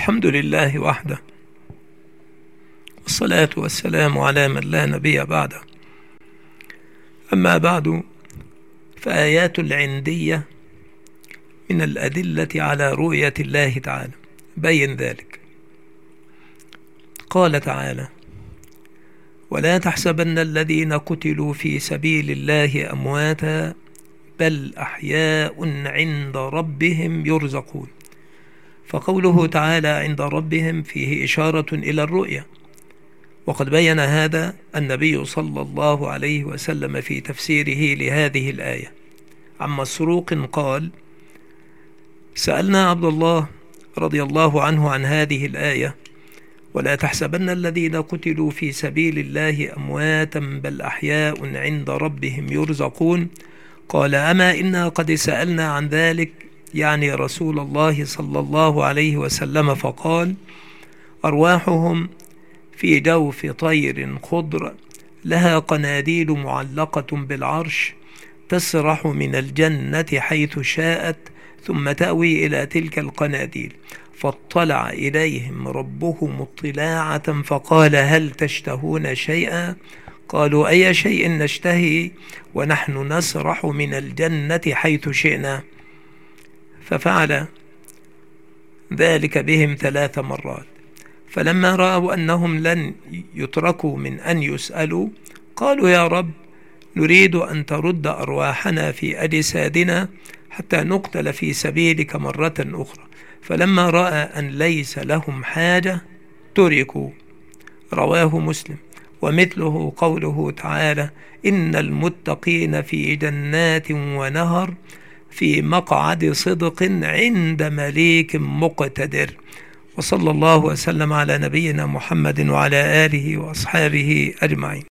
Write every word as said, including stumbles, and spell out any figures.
الحمد لله وحده، والصلاة والسلام على من لا نبي بعده. أما بعد، فآيات العندية من الأدلة على رؤية الله تعالى بين ذلك. قال تعالى: ولا تحسبن الذين قتلوا في سبيل الله أمواتا بل أحياء عند ربهم يرزقون. فقوله تعالى عند ربهم فيه إشارة إلى الرؤية، وقد بين هذا النبي صلى الله عليه وسلم في تفسيره لهذه الآية. عن مسروق قال: سألنا عبد الله رضي الله عنه عن هذه الآية: ولا تحسبن الذين قتلوا في سبيل الله أمواتا بل أحياء عند ربهم يرزقون. قال: أما إنا قد سألنا عن ذلك، يعني رسول الله صلى الله عليه وسلم، فقال: أرواحهم في جوف طير خضر لها قناديل معلقة بالعرش تسرح من الجنة حيث شاءت ثم تأوي إلى تلك القناديل، فاطلع إليهم ربهم اطلاعة فقال: هل تشتهون شيئا؟ قالوا: أي شيء نشتهي ونحن نسرح من الجنة حيث شئنا؟ ففعل ذلك بهم ثلاث مرات، فلما رأوا أنهم لن يتركوا من أن يسألوا قالوا: يا رب، نريد أن ترد أرواحنا في أجسادنا حتى نقتل في سبيلك مرة أخرى. فلما رأى أن ليس لهم حاجة تركوا. رواه مسلم. ومثله قوله تعالى: إن المتقين في جنات ونهر في مقعد صدق عند مليك مقتدر. وصلى الله وسلم على نبينا محمد وعلى آله وأصحابه أجمعين.